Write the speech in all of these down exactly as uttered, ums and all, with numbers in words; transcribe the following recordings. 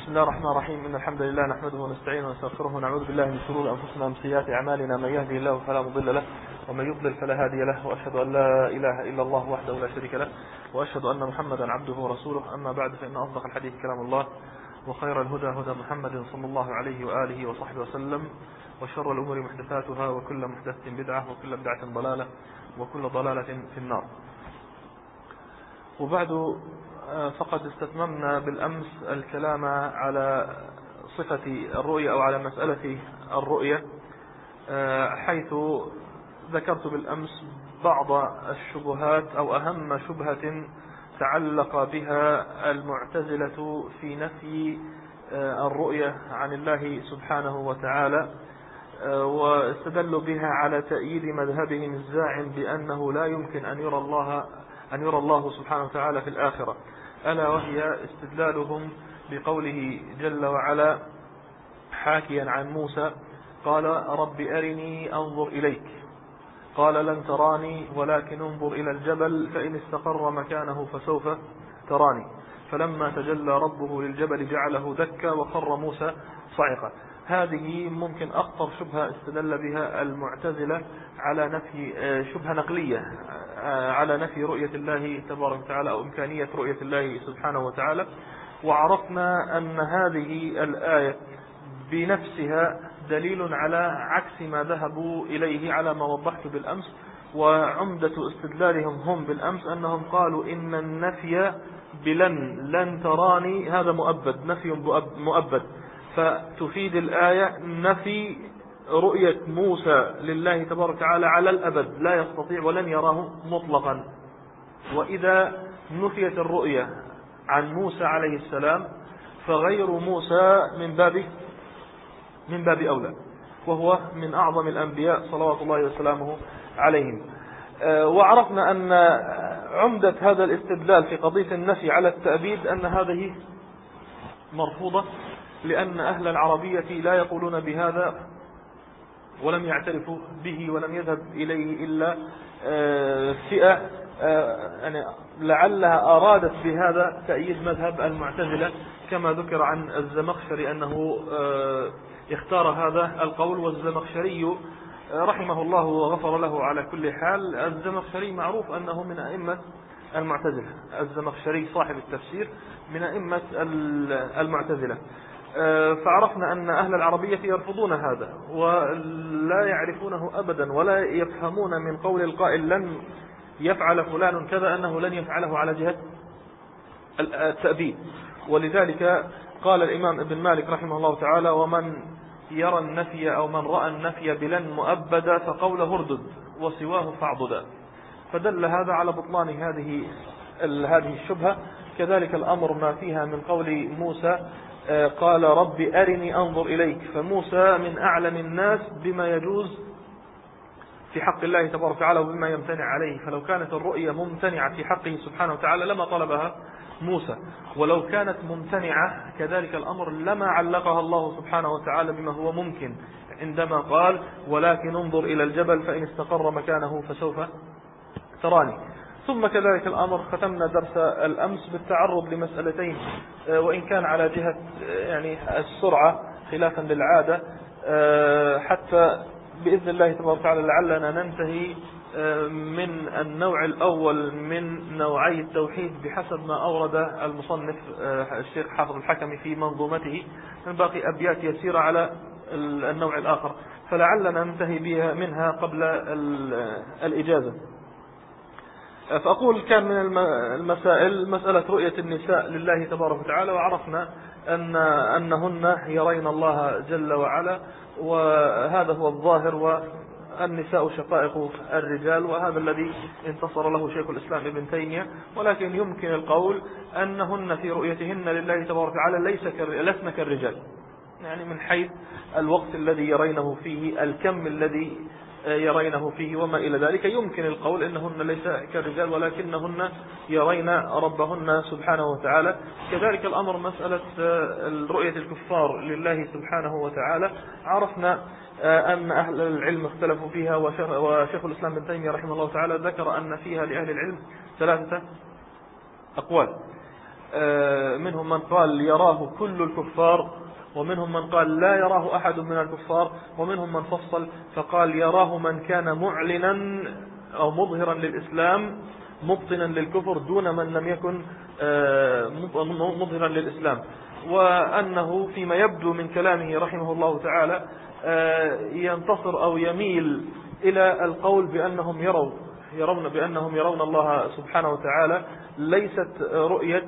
بسم الله الرحمن الرحيم. إن الحمد لله نحمده ونستعينه ونستغفره ونعوذ بالله من شرور أنفسنا ومن سيئات أعمالنا. من يهدي الله فلا مضل له ومن يضلل فلا هادي له، وأشهد أن لا إله إلا الله وحده لا شريك له، وأشهد أن محمدا عبده ورسوله. أما بعد، فإن أصدق الحديث كلام الله، وخير الهدى هدى محمد صلى الله عليه وآله وصحبه وسلم، وشر الأمور محدثاتها، وكل محدثة بدعة، وكل بدعة ضلالة، وكل ضلالة في النار. وبعد، فقد استتممنا بالأمس الكلام على صفة الرؤية أو على مسألة الرؤية، حيث ذكرت بالأمس بعض الشبهات أو أهم شبهة تعلق بها المعتزلة في نفي الرؤية عن الله سبحانه وتعالى، واستدلوا بها على تأييد مذهبهم الزاعم بأنه لا يمكن أن يرى الله أن يرى الله سبحانه وتعالى في الآخرة، ألا وهي استدلالهم بقوله جل وعلا حاكيا عن موسى: قال رب أرني أنظر إليك، قال لن تراني ولكن انظر إلى الجبل فإن استقر مكانه فسوف تراني، فلما تجلى ربه للجبل جعله دكا وخر موسى صعقا. هذه ممكن أخطر شبهة استدل بها المعتزلة على نفي، شبهة نقلية على نفي رؤية الله تبارك وتعالى أو إمكانية رؤية الله سبحانه وتعالى. وعرفنا أن هذه الآية بنفسها دليل على عكس ما ذهبوا إليه على ما وضحت بالأمس. وعمدة استدلالهم هم بالأمس أنهم قالوا إن النفي بلن لن تراني هذا مؤبد، نفي مؤبد، فتفيد الآية نفي رؤية موسى لله تبارك وتعالى على الأبد، لا يستطيع ولن يراه مطلقا. وإذا نفيت الرؤية عن موسى عليه السلام فغير موسى من باب من باب أولى، وهو من أعظم الأنبياء صلوات الله وسلامه عليهم. وعرفنا أن عمدة هذا الاستدلال في قضية النفي على التأبيد أن هذه مرفوضة، لأن أهل العربية لا يقولون بهذا ولم يعترفوا به ولم يذهب إليه إلا فئة يعني لعلها أرادت بهذا تأييد مذهب المعتزلة، كما ذكر عن الزمخشري أنه اختار هذا القول. والزمخشري رحمه الله وغفر له على كل حال، الزمخشري معروف أنه من أئمة المعتزلة، الزمخشري صاحب التفسير من أئمة المعتزلة. فعرفنا أن أهل العربية يرفضون هذا ولا يعرفونه أبدا، ولا يفهمون من قول القائل لن يفعل فلان كذا أنه لن يفعله على جهة التأبيد. ولذلك قال الإمام ابن مالك رحمه الله تعالى: ومن يرى النفي أو من رأى النفي بلن مؤبدا فقوله اردد وسواه فاعضدا. فدل هذا على بطلان هذه هذه الشبهة. كذلك الأمر ما فيها من قول موسى قال رب أرني أنظر إليك، فموسى من أعلم الناس بما يجوز في حق الله تبارك وتعالى وبما يمتنع عليه، فلو كانت الرؤية ممتنعة في حقه سبحانه وتعالى لما طلبها موسى، ولو كانت ممتنعة كذلك الأمر لما علقها الله سبحانه وتعالى بما هو ممكن عندما قال ولكن انظر إلى الجبل فإن استقر مكانه فسوف تراني. ثم كذلك الأمر ختمنا درس الأمس بالتعرض لمسألتين، وإن كان على جهة يعني السرعة خلافا للعادة، حتى بإذن الله تبارك وتعالى لعلنا ننتهي من النوع الأول من نوعي التوحيد بحسب ما أورد المصنف الشيخ حافظ الحكمي في منظومته، من باقي أبيات يسيرة على النوع الآخر، فلعلنا ننتهي بها منها قبل الإجازة. فأقول كان من المسائل مسألة رؤية النساء لله تبارك وتعالى، وعرفنا أن أنهن يرين الله جل وعلا، وهذا هو الظاهر، والنساء شقائق الرجال، وهذا الذي انتصر له شيخ الإسلام ابن تيمية. ولكن يمكن القول أنهن في رؤيتهن لله تبارك وتعالى ليس لسن كالرجال، يعني من حيث الوقت الذي يرينه فيه، الكم الذي يرينه فيه وما إلى ذلك، يمكن القول إنهن ليس كالرجال ولكنهن يرين ربهن سبحانه وتعالى. كذلك الأمر مسألة رؤية الكفار لله سبحانه وتعالى، عرفنا أن أهل العلم اختلفوا فيها، وشيخ الإسلام ابن تيمية رحمه الله تعالى ذكر أن فيها لأهل العلم ثلاثة أقوال. منهم من قال يراه كل الكفار، ومنهم من قال لا يراه أحد من الكفار، ومنهم من فصل فقال يراه من كان معلنا أو مظهرا للإسلام مبطنا للكفر دون من لم يكن مظهرا للإسلام. وأنه فيما يبدو من كلامه رحمه الله تعالى ينتصر أو يميل إلى القول بأنهم يرون يرون بأنهم يرون الله سبحانه وتعالى ليست رؤية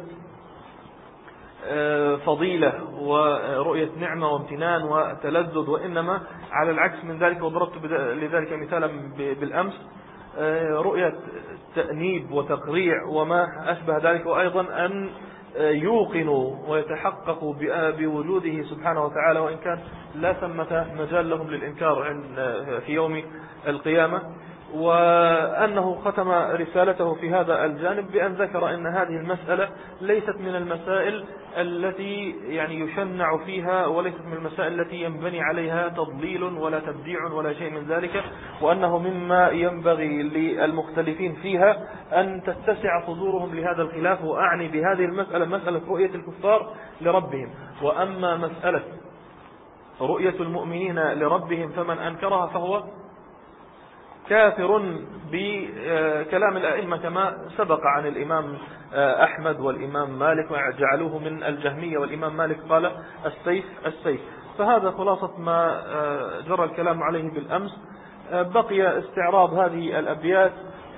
فضيلة ورؤية نعمة وامتنان وتلذذ، وإنما على العكس من ذلك. وضربت لذلك مثالا بالأمس، رؤية تأنيب وتقريع وما أشبه ذلك، وأيضا أن يوقنوا ويتحققوا بوجوده سبحانه وتعالى، وإن كان لا ثمة مجال لهم للإنكار في يوم القيامة. وأنه ختم رسالته في هذا الجانب بأن ذكر أن هذه المسألة ليست من المسائل التي يعني يشنع فيها، وليست من المسائل التي ينبني عليها تضليل ولا تبديع ولا شيء من ذلك، وأنه مما ينبغي للمختلفين فيها أن تتسع صدورهم لهذا الخلاف. وأعني بهذه المسألة مسألة رؤية الكفار لربهم. وأما مسألة رؤية المؤمنين لربهم فمن أنكرها فهو كافر بكلام الأئمة كما سبق عن الإمام أحمد والإمام مالك، وجعلوه من الجهمية، والإمام مالك قال السيف السيف. فهذا خلاصة ما جرى الكلام عليه بالأمس. بقي استعراض هذه الأبيات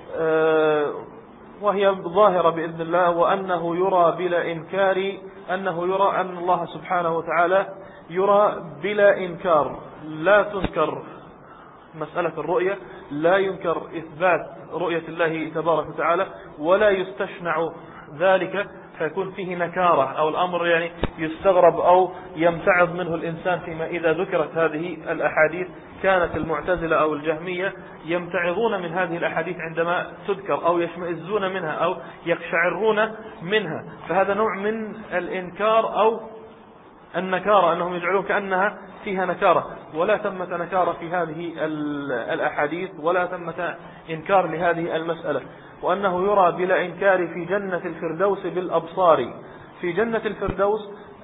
وهي ظاهرة بإذن الله، وأنه يرى بلا إنكار، أنه يرى أن الله سبحانه وتعالى يرى بلا إنكار، لا تنكر مسألة الرؤية، لا ينكر إثبات رؤية الله تبارك وتعالى، ولا يستشنع ذلك فيكون فيه نكارة، أو الأمر يعني يستغرب أو يمتعض منه الإنسان فيما إذا ذكرت هذه الأحاديث. كانت المعتزلة أو الجهمية يمتعضون من هذه الأحاديث عندما تذكر، أو يشمئزون منها أو يقشعرون منها، فهذا نوع من الإنكار أو النكارة، أنهم يجعلون كأنها فيها نكارة، ولا ثمة نكارة في هذه الأحاديث، ولا ثمة إنكار لهذه المسألة. وأنه يرى بلا إنكار في جنة الفردوس بالأبصار. في جنة الفردوس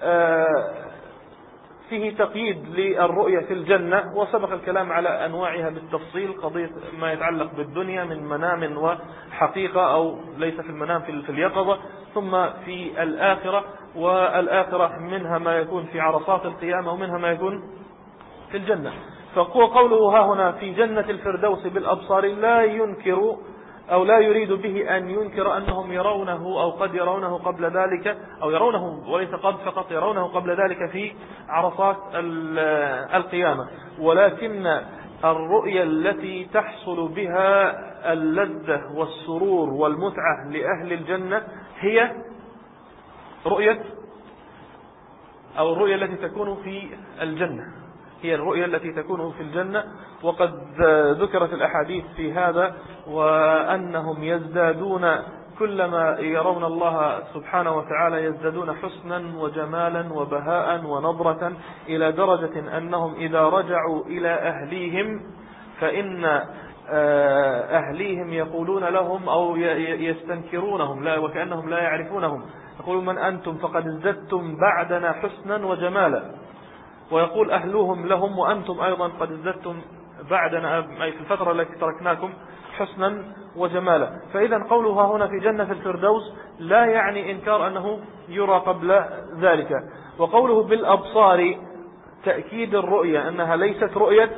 فيه تقييد للرؤية في الجنة، وسبق الكلام على أنواعها بالتفصيل، قضية ما يتعلق بالدنيا من منام وحقيقة، أو ليس في المنام في اليقظة، ثم في الآخرة. والآخرة منها ما يكون في عرصات القيامة، ومنها ما يكون في الجنة. فقوله ها هنا في جنة الفردوس بالأبصار لا ينكر أو لا يريد به أن ينكر أنهم يرونه أو قد يرونه قبل ذلك، أو يرونه وليس قد فقط، يرونه قبل ذلك في عرصات القيامة. ولكن الرؤية التي تحصل بها اللذة والسرور والمتعة لأهل الجنة هي رؤية أو الرؤية التي تكون في الجنة، هي الرؤية التي تكون في الجنة. وقد ذكرت الأحاديث في هذا، وأنهم يزدادون كلما يرون الله سبحانه وتعالى يزدادون حسنا وجمالا وبهاء ونظرة، إلى درجة أنهم إذا رجعوا إلى أهليهم فإن أهليهم يقولون لهم أو يستنكرونهم، لا وكأنهم لا يعرفونهم، يقولون من أنتم فقد ازددتم بعدنا حسنا وجمالا. ويقول أهلهم لهم وأنتم أيضا قد ازددتم بعدنا أي في الفترة التي تركناكم حسنا وجمالا. فإذا قولها هنا في جنة الفردوس لا يعني إنكار أنه يرى قبل ذلك. وقوله بالأبصار تأكيد الرؤية، أنها ليست رؤية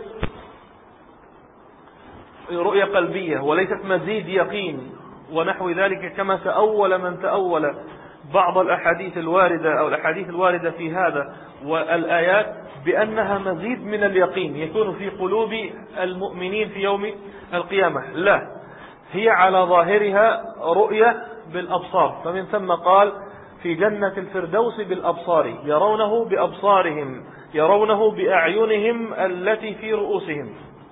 رؤية قلبية، وليست مزيد يقين ونحو ذلك، كما تأول من تأول بعض الأحاديث الواردة أو الأحاديث الواردة في هذا والآيات بأنها مزيد من اليقين يكون في قلوب المؤمنين في يوم القيامة. لا، هي على ظاهرها رؤية بالأبصار. فمن ثم قال في جنة الفردوس بالأبصار، يرونه بأبصارهم، يرونه بأعينهم التي في رؤوسهم.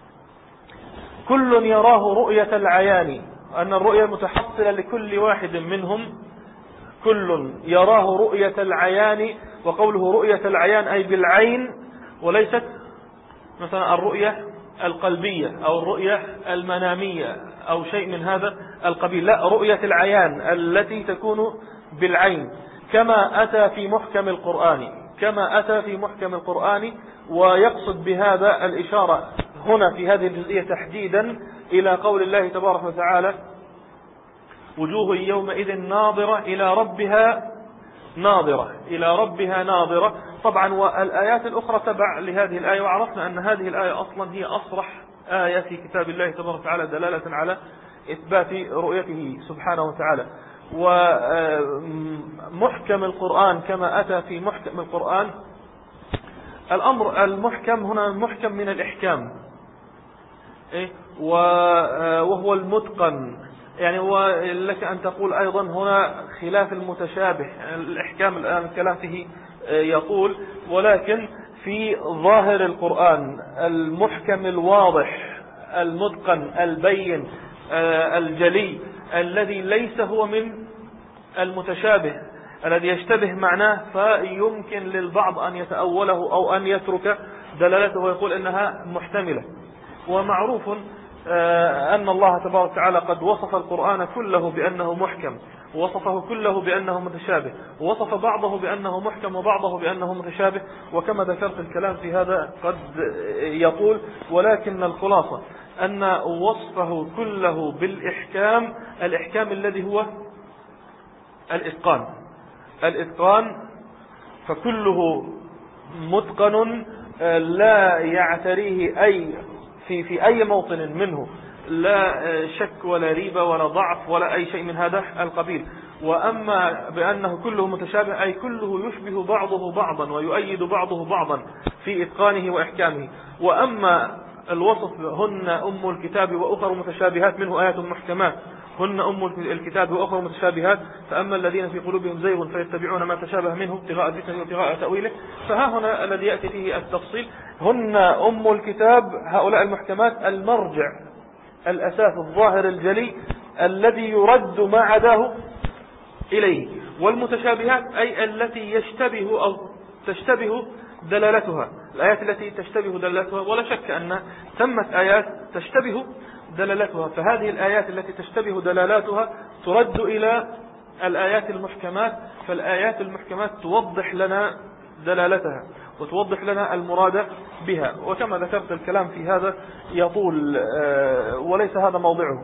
كل يراه رؤية العيان، أن الرؤية متحصلة لكل واحد منهم، كل يراه رؤية العيان. وقوله رؤية العيان أي بالعين، وليست مثلا الرؤية القلبية أو الرؤية المنامية أو شيء من هذا القبيل، لا، رؤية العيان التي تكون بالعين. كما أتى في محكم القرآن كما أتى في محكم القرآن ويقصد بهذا الإشارة هنا في هذه الجزئية تحديدا إلى قول الله تبارك وتعالى وجوه يومئذ ناظرة إلى ربها ناظرة إلى ربها ناظرة. طبعا والآيات الأخرى تبع لهذه الآية، وعرفنا أن هذه الآية أصلا هي أصرح آية في كتاب الله تبارك وتعالى دلالة على إثبات رؤيته سبحانه وتعالى. ومحكم القرآن كما أتى في محكم القرآن، الأمر المحكم هنا محكم من الإحكام وهو المتقن، يعني ولك أن تقول أيضا هنا خلاف المتشابه. الإحكام الآن الكلام فيه يقول، ولكن في ظاهر القرآن المحكم الواضح المتقن البين الجلي الذي ليس هو من المتشابه الذي يشتبه معناه فيمكن للبعض أن يتأوله أو أن يترك دلالته ويقول إنها محتملة. ومعروف أن الله تبارك وتعالى قد وصف القرآن كله بأنه محكم، ووصفه كله بأنه متشابه، ووصف بعضه بأنه محكم وبعضه بأنه متشابه. وكما ذكرت الكلام في هذا قد يطول، ولكن الخلاصة أن وصفه كله بالإحكام، الإحكام الذي هو الإتقان الإتقان فكله متقن لا يعتريه أي في في أي موطن منه لا شك ولا ريبة ولا ضعف ولا أي شيء من هذا القبيل. وأما بأنه كله متشابه أي كله يشبه بعضه بعضا ويؤيد بعضه بعضا في إتقانه وإحكامه. وأما الوصف هن أم الكتاب وأخر متشابهات منه آيات محكمات هن أم الكتاب وأخر متشابهات، فأما الذين في قلوبهم زيغ فيتبعون ما تشابه منه ابتغاء الفتنة وابتغاء تأويله. فها هنا الذي يأتي فيه التفصيل، هن أم الكتاب هؤلاء المحكمات المرجع الأساس الظاهر الجلي الذي يرد ما عداه إليه، والمتشابهات أي التي يشتبه أو تشتبه دلالتها، الآيات التي تشتبه دلالتها. ولا شك أن ثمت آيات تشتبه دلالتها، فهذه الآيات التي تشتبه دلالاتها ترد إلى الآيات المحكمات، فالآيات المحكمات توضح لنا دلالتها وتوضح لنا المراد بها. وكما ذكرت الكلام في هذا يطول وليس هذا موضعه.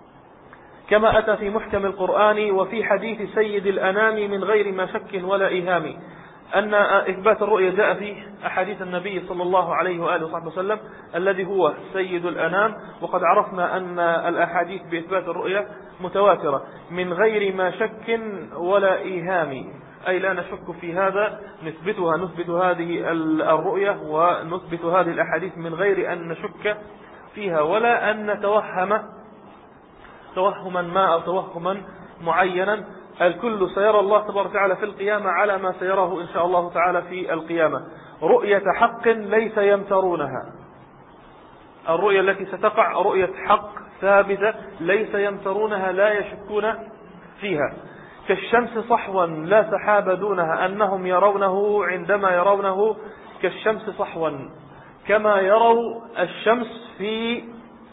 كما أتى في محكم القرآن وفي حديث سيد الأنام من غير ما شك ولا إيهام، أن إثبات الرؤية جاء في أحاديث النبي صلى الله عليه وآله وصحبه وسلم الذي هو سيد الأنام. وقد عرفنا أن الأحاديث بإثبات الرؤية متواترة من غير ما شك ولا إيهام، أي لا نشك في هذا، نثبتها نثبت هذه الرؤية ونثبت هذه الأحاديث من غير أن نشك فيها ولا أن نتوهم توهما ما أو توهما معينا. الكل سيرى الله تبارك وتعالى في القيامة على ما سيراه إن شاء الله تعالى في القيامة، رؤية حق ليس يمترونها. الرؤية التي ستقع رؤية حق ثابتة ليس يمترونها لا يشكون فيها، كالشمس صحوا لا سحاب دونها أنهم يرونه عندما يرونه كالشمس صحوا، كما يروا الشمس في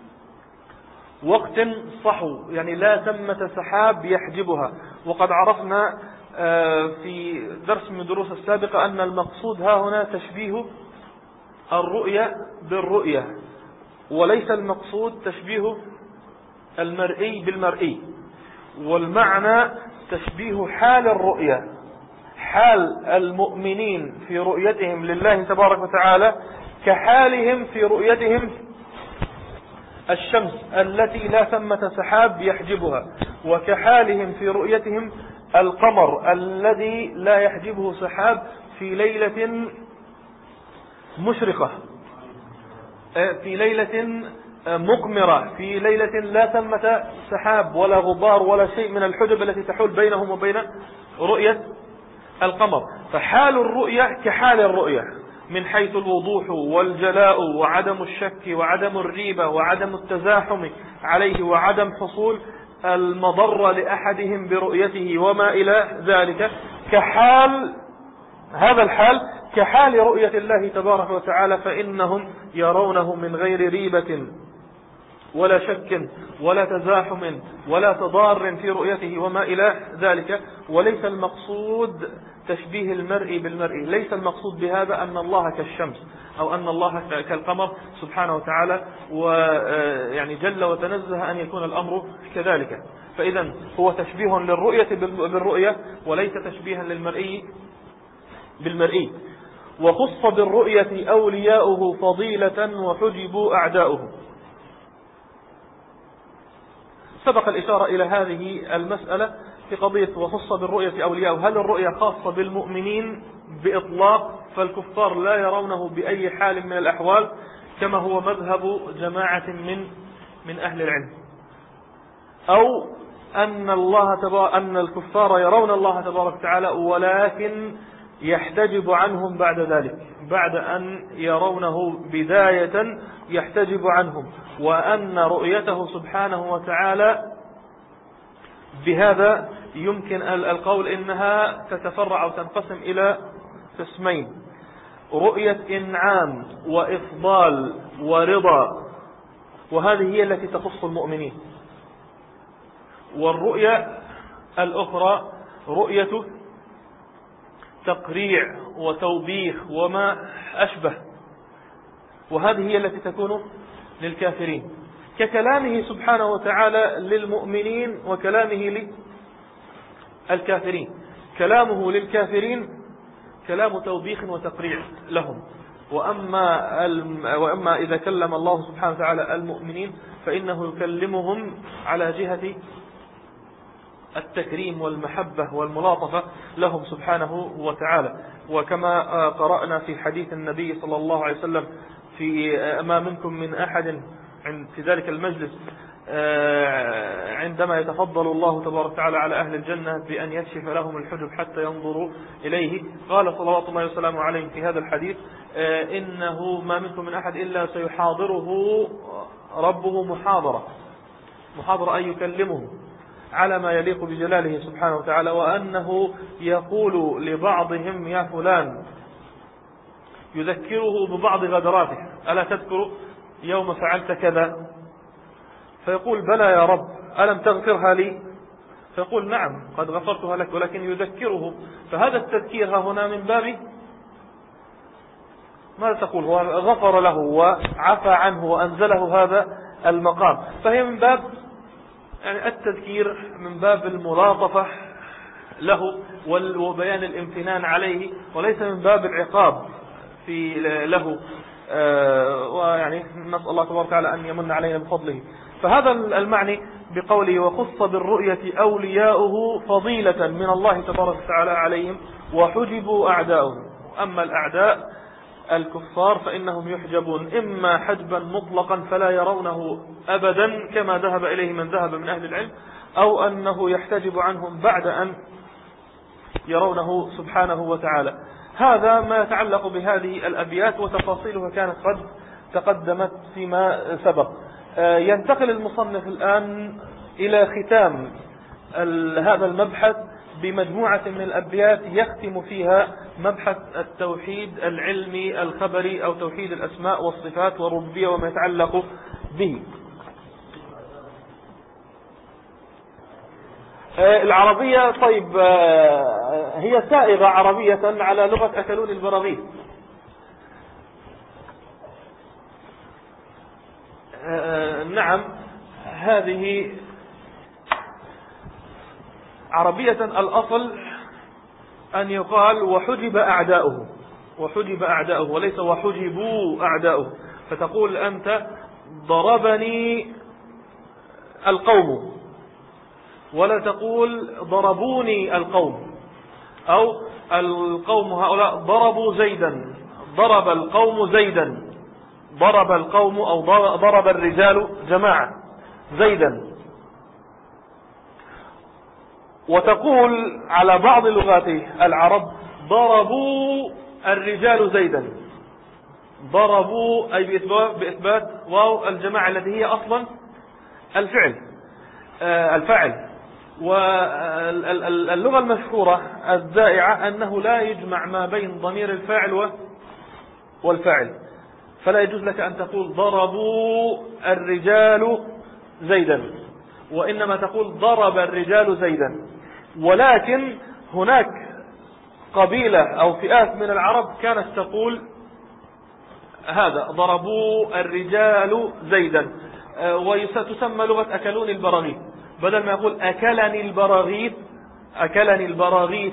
وقت صحو، يعني لا ثمة سحاب يحجبها. وقد عرفنا في درس من الدروس السابقة أن المقصود ها هنا تشبيه الرؤية بالرؤية، وليس المقصود تشبيه المرئي بالمرئي، والمعنى تشبيه حال الرؤية، حال المؤمنين في رؤيتهم لله تبارك وتعالى كحالهم في رؤيتهم الشمس التي لا ثمة سحاب يحجبها، وكحالهم في رؤيتهم القمر الذي لا يحجبه سحاب في ليلة مشرقة، في ليلة مقمرة، في ليلة لا ثمة سحاب ولا غبار ولا شيء من الحجب التي تحول بينهم وبين رؤية القمر. فحال الرؤية كحال الرؤية من حيث الوضوح والجلاء وعدم الشك وعدم الريبة وعدم التزاحم عليه وعدم حصول المضر لأحدهم برؤيته وما إلى ذلك، كحال هذا الحال كحال رؤية الله تبارك وتعالى، فإنهم يرونه من غير ريبة ولا شك ولا تزاحم ولا تضار في رؤيته وما إلى ذلك. وليس المقصود تشبيه المرء بالمرء، ليس المقصود بهذا أن الله كالشمس أو أن الله كالقمر سبحانه وتعالى، ويعني جل وتنزه أن يكون الأمر كذلك. فإذا هو تشبيه للرؤية بالرؤية وليس تشبيها للمرئي بالمرئي. وخص بالرؤية أولياؤه فضيلة وحجبوا أعداؤه. سبق الإشارة إلى هذه المسألة في قضية وخص بالرؤية أولياؤه. هل الرؤية خاصة بالمؤمنين بإطلاق فالكفار لا يرونه بأي حال من الأحوال كما هو مذهب جماعة من من أهل العلم، أو أن الله تبارك أن الكفار يرون الله تبارك وتعالى ولكن يحتجب عنهم بعد ذلك، بعد أن يرونه بداية يحتجب عنهم، وأن رؤيته سبحانه وتعالى بهذا يمكن القول إنها تتفرع أو تنقسم إلى قسمين: رؤية إنعام وإفضال ورضا، وهذه هي التي تخص المؤمنين. والرؤية الأخرى رؤية تقريع وتوبيخ وما أشبه، وهذه هي التي تكون للكافرين، ككلامه سبحانه وتعالى للمؤمنين وكلامه للكافرين. كلامه للكافرين كلام توبيخ وتقريع لهم، وأما, وأما إذا كلم الله سبحانه وتعالى المؤمنين فإنه يكلمهم على جهة التكريم والمحبة والملاطفة لهم سبحانه وتعالى. وكما قرأنا في حديث النبي صلى الله عليه وسلم في ما منكم من أحد في ذلك المجلس عندما يتفضل الله تبارك وتعالى على أهل الجنة بأن يكشف لهم الحجب حتى ينظروا إليه، قال صلوات الله وسلامه عليه في هذا الحديث: إنه ما منكم من أحد إلا سيحاضره ربه محاضرة، محاضرة أن يكلمه على ما يليق بجلاله سبحانه وتعالى، وأنه يقول لبعضهم: يا فلان، يذكره ببعض غدراته: ألا تذكر يوم فعلت كذا؟ فيقول: بلى يا رب، ألم تغفرها لي؟ فيقول: نعم قد غفرتها لك، ولكن يذكره. فهذا التذكير هنا من باب ماذا تقول؟ هو غفر له وعفى عنه وأنزله هذا المقام، فهي من باب يعني التذكير، من باب الملاطفة له وبيان الامتنان عليه، وليس من باب العقاب في له. آه ويعني نسأل الله تبارك وتعالى أن يمن علينا بفضله. فهذا المعني بقوله: وخص بالرؤية أولياؤه فضيلة من الله تبارك وتعالى عليهم وحجبوا أعداؤهم. أما الأعداء الكفار فإنهم يحجبون إما حجبا مطلقا فلا يرونه أبدا كما ذهب إليه من ذهب من أهل العلم، أو أنه يحتجب عنهم بعد أن يرونه سبحانه وتعالى. هذا ما يتعلق بهذه الأبيات، وتفاصيلها كانت قد تقدمت فيما سبق. ينتقل المصنف الآن إلى ختام هذا المبحث بمجموعة من الأبيات يختم فيها مبحث التوحيد العلمي الخبري أو توحيد الأسماء والصفات والربوبية وما يتعلق به. العربية طيب هي سائغة عربية على لغة أكلون البراغيث. نعم، هذه عربية الأصل أن يقال وحجب أعداؤه، وحجب أعداؤه وليس وحجبوا أعداؤه. فتقول أنت: ضربني القوم، ولا تقول ضربوني القوم، أو القوم هؤلاء ضربوا زيدا، ضرب القوم زيدا، ضرب القوم أو ضرب الرجال جماعة زيدا. وتقول على بعض لغات العرب: ضربوا الرجال زيدا، ضربوا أي بإثبات واو الجماعة التي هي أصلا الفعل الفاعل. واللغة المشهورة الزائعة أنه لا يجمع ما بين ضمير الفاعل والفاعل، فلا يجوز لك أن تقول ضربوا الرجال زيدا، وإنما تقول ضرب الرجال زيدا. ولكن هناك قبيلة أو فئات من العرب كانت تقول هذا ضربوا الرجال زيدا، وستسمى لغة أكلوني البراغيث، بدل ما يقول أكلني البراغيث أكلني البراغيث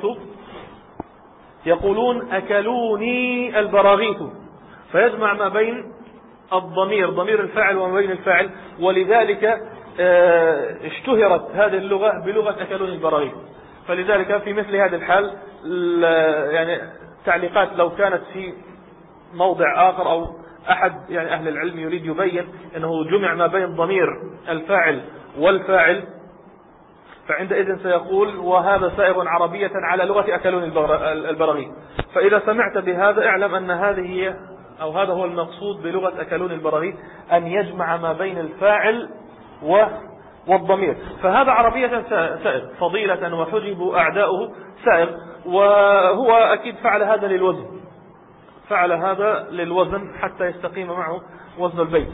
يقولون أكلوني البراغيث، فيجمع ما بين الضمير ضمير الفاعل وما بين الفاعل. ولذلك اشتهرت هذه اللغة بلغة أكلوني البراغيث. فلذلك في مثل هذه الحال يعني تعليقات لو كانت في موضع آخر أو أحد يعني أهل العلم يريد يبين أنه جمع ما بين ضمير الفاعل والفاعل، فعندئذ سيقول وهذا سائر عربية على لغة أكلون البراغيث. فإذا سمعت بهذا اعلم أن هذه هي أو هذا هو المقصود بلغة أكلون البراغيث، أن يجمع ما بين الفاعل والضمير. فهذا عربية سائر فضيلة وحجب أعداؤه سائر، وهو أكيد فعل هذا للوزن فعل هذا للوزن حتى يستقيم معه وزن البيت.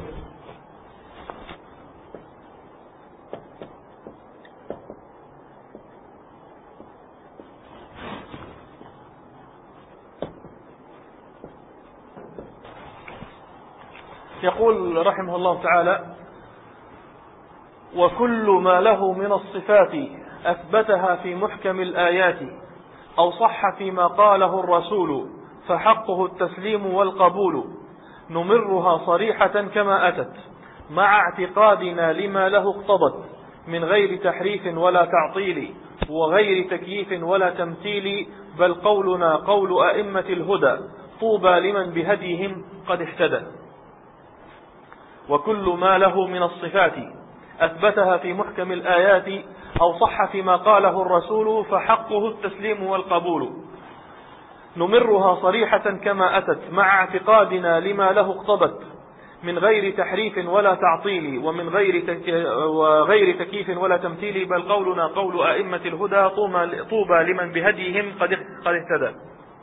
يقول رحمه الله تعالى: وكل ما له من الصفات أثبتها في محكم الآيات أو صح فيما قاله الرسول فحقه التسليم والقبول، نمرها صريحة كما أتت مع اعتقادنا لما له اقتضت من غير تحريف ولا تعطيل وغير تكييف ولا تمثيل، بل قولنا قول أئمة الهدى طوبى لمن بهديهم قد اهتدى. وكل ما له من الصفات أثبتها في محكم الآيات أو صح فيما قاله الرسول فحقه التسليم والقبول، نمرها صريحة كما أتت مع اعتقادنا لما له اقتضت من غير تحريف ولا تعطيل ومن غير وغير تكييف ولا تمثيل، بل قولنا قول أئمة الهدى طوبى لمن بهديهم قد اهتدى.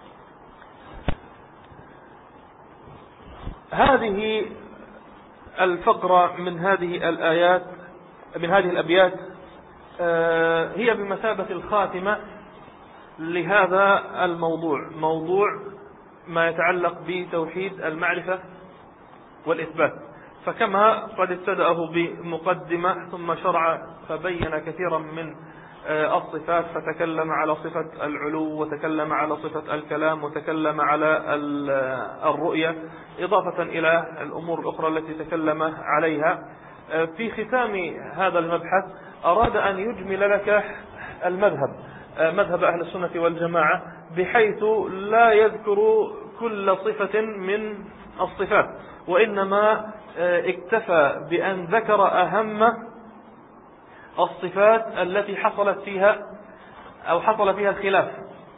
هذه الفقرة من هذه الآيات من هذه الأبيات هي بمثابة الخاتمة لهذا الموضوع، موضوع ما يتعلق بتوحيد المعرفة والإثبات. فكما قد ابتدأه بمقدمة ثم شرع فبين كثيرا من الصفات، فتكلم على صفة العلو وتكلم على صفة الكلام وتكلم على الرؤية إضافة إلى الأمور الأخرى التي تكلم عليها. في ختام هذا المبحث أراد أن يجمل لك المذهب مذهب أهل السنة والجماعة، بحيث لا يذكر كل صفة من الصفات، وإنما اكتفى بأن ذكر أهم الصفات التي حصلت فيها أو حصل فيها الخلاف،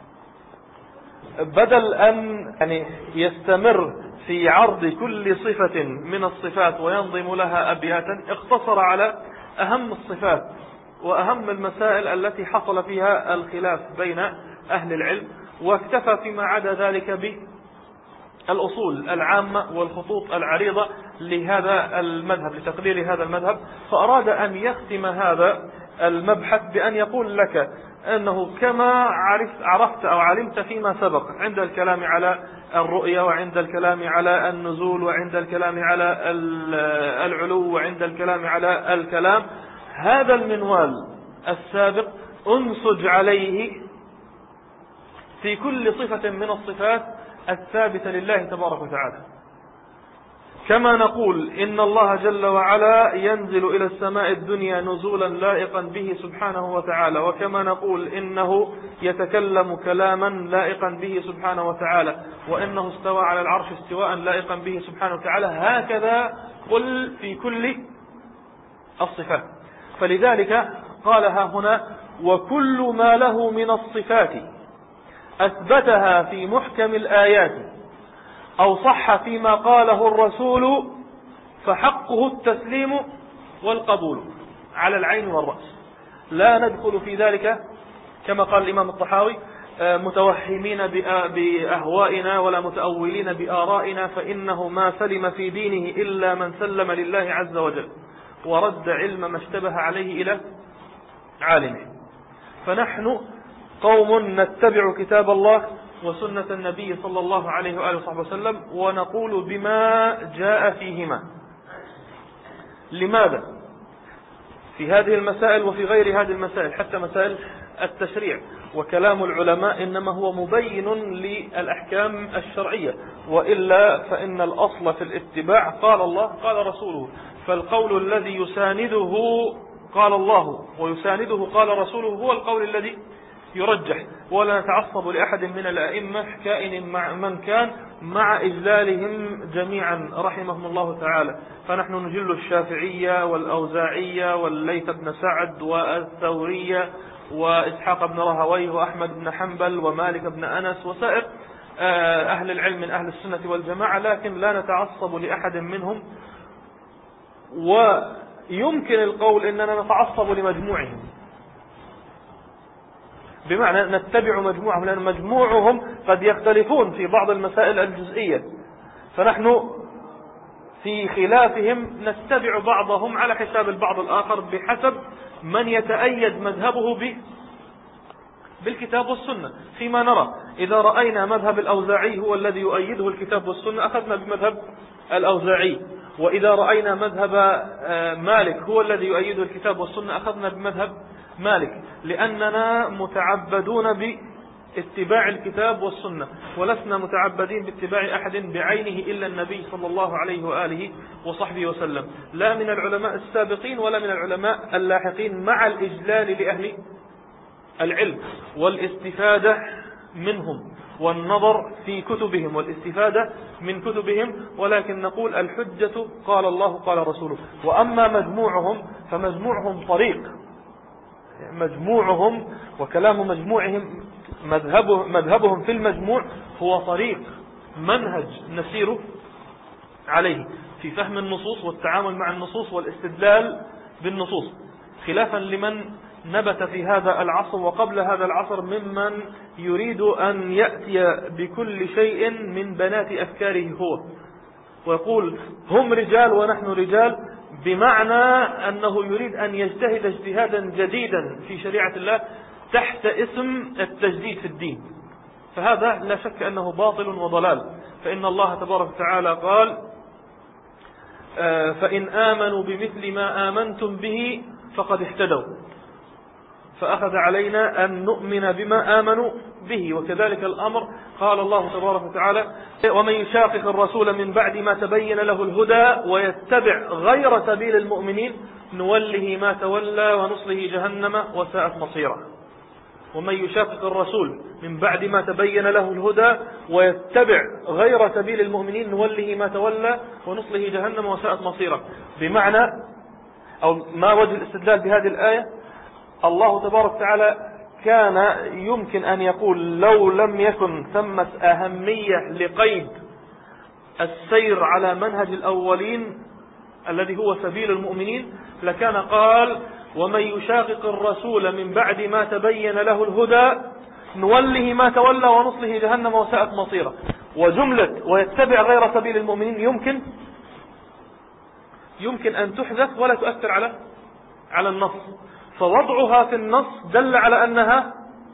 بدل أن يعني يستمر في عرض كل صفة من الصفات وينظم لها أبياتا. اقتصر على أهم الصفات وأهم المسائل التي حصل فيها الخلاف بين أهل العلم، واكتفى فيما عدا ذلك بالأصول العامة والخطوط العريضة لهذا المذهب، لتقرير هذا المذهب. فأراد أن يختم هذا المبحث بأن يقول لك أنه كما عرفت, عرفت أو علمت فيما سبق عند الكلام على الرؤية وعند الكلام على النزول وعند الكلام على العلو وعند الكلام على الكلام، هذا المنوال السابق انسج عليه في كل صفة من الصفات الثابتة لله تبارك وتعالى. كما نقول إن الله جل وعلا ينزل إلى السماء الدنيا نزولا لائقا به سبحانه وتعالى، وكما نقول إنه يتكلم كلاما لائقا به سبحانه وتعالى، وإنه استوى على العرش استواء لائقا به سبحانه وتعالى، هكذا قل في كل الصفات. فلذلك قالها هنا: وكل ما له من الصفات أثبتها في محكم الآيات أو صح فيما قاله الرسول فحقه التسليم والقبول على العين والرأس. لا ندخل في ذلك كما قال الإمام الطحاوي متوهمين بأهوائنا ولا متأولين بآرائنا، فإنه ما سلم في دينه إلا من سلم لله عز وجل. ورد علم ما اشتبه عليه إلى عالمه. فنحن قوم نتبع كتاب الله وسنة النبي صلى الله عليه وآله وصحبه وسلم، ونقول بما جاء فيهما. لماذا؟ في هذه المسائل وفي غير هذه المسائل، حتى مسائل التشريع وكلام العلماء إنما هو مبين للأحكام الشرعية، وإلا فإن الأصل في الاتباع قال الله قال رسوله، فالقول الذي يسانده قال الله ويسانده قال رسوله هو القول الذي يرجح، ولا نتعصب لأحد من الأئمة كائن مع من كان مع إجلالهم جميعا رحمهم الله تعالى. فنحن نجل الشافعية والأوزاعية والليث بن سعد والثورية وإسحاق بن راهويه وأحمد بن حنبل ومالك بن أنس وسائر أهل العلم من أهل السنة والجماعة، لكن لا نتعصب لأحد منهم. ويمكن القول إننا نتعصب لمجموعهم، بمعنى نتبع مجموعهم، لأن مجموعهم قد يختلفون في بعض المسائل الجزئية، فنحن في خلافهم نتبع بعضهم على حساب البعض الآخر بحسب من يتأيد مذهبه ب بالكتاب والسنة. فيما نرى إذا رأينا مذهب الأوزاعي هو الذي يؤيده الكتاب والسنة أخذنا بمذهب الأوزاعي، وإذا رأينا مذهب مالك هو الذي يؤيده الكتاب والسنة أخذنا بمذهب مالك، لأننا متعبدون باتباع الكتاب والسنة، ولسنا متعبدين باتباع أحد بعينه إلا النبي صلى الله عليه وآله وصحبه وسلم، لا من العلماء السابقين ولا من العلماء اللاحقين، مع الإجلال لأهل العلم والاستفادة منهم والنظر في كتبهم والاستفادة من كتبهم. ولكن نقول الحجة قال الله قال رسوله. وأما مجموعهم فمجموعهم طريق، مجموعهم وكلام مجموعهم مذهبه مذهبهم في المجموع هو طريق منهج نسير عليه في فهم النصوص والتعامل مع النصوص والاستدلال بالنصوص، خلافا لمن نبت في هذا العصر وقبل هذا العصر ممن يريد أن يأتي بكل شيء من بنات أفكاره هو، ويقول هم رجال ونحن رجال، بمعنى أنه يريد أن يجتهد اجتهادا جديدا في شريعة الله تحت اسم التجديد في الدين. فهذا لا شك أنه باطل وضلال، فإن الله تبارك وتعالى قال فإن آمنوا بمثل ما آمنتم به فقد اهتدوا، فأخذ علينا أن نؤمن بما آمنوا به. وكذلك الأمر قال الله تبارك وتعالى ومن يشاقق الرسول من بعد ما تبين له الهدى ويتبع غير سبيل المؤمنين نوله ما تولى ونصله جهنم وساءت مصيرا. ومن يشاقق الرسول من بعد ما تبين له الهدى ويتبع غير سبيل المؤمنين نوله ما تولى ونصله جهنم وساءت مصيرا. بمعنى أو ما وجه الاستدلال بهذه الآية؟ الله تبارك وتعالى كان يمكن أن يقول لو لم يكن ثمة أهمية لقيد السير على منهج الأولين الذي هو سبيل المؤمنين لكان قال ومن يشاقق الرسول من بعد ما تبين له الهدى نوله ما تولى ونصله جهنم وساءت مصيرا. وجملة ويتبع غير سبيل المؤمنين يمكن يمكن أن تحذف ولا تؤثر على على النص، فوضعها في النص دل على أنها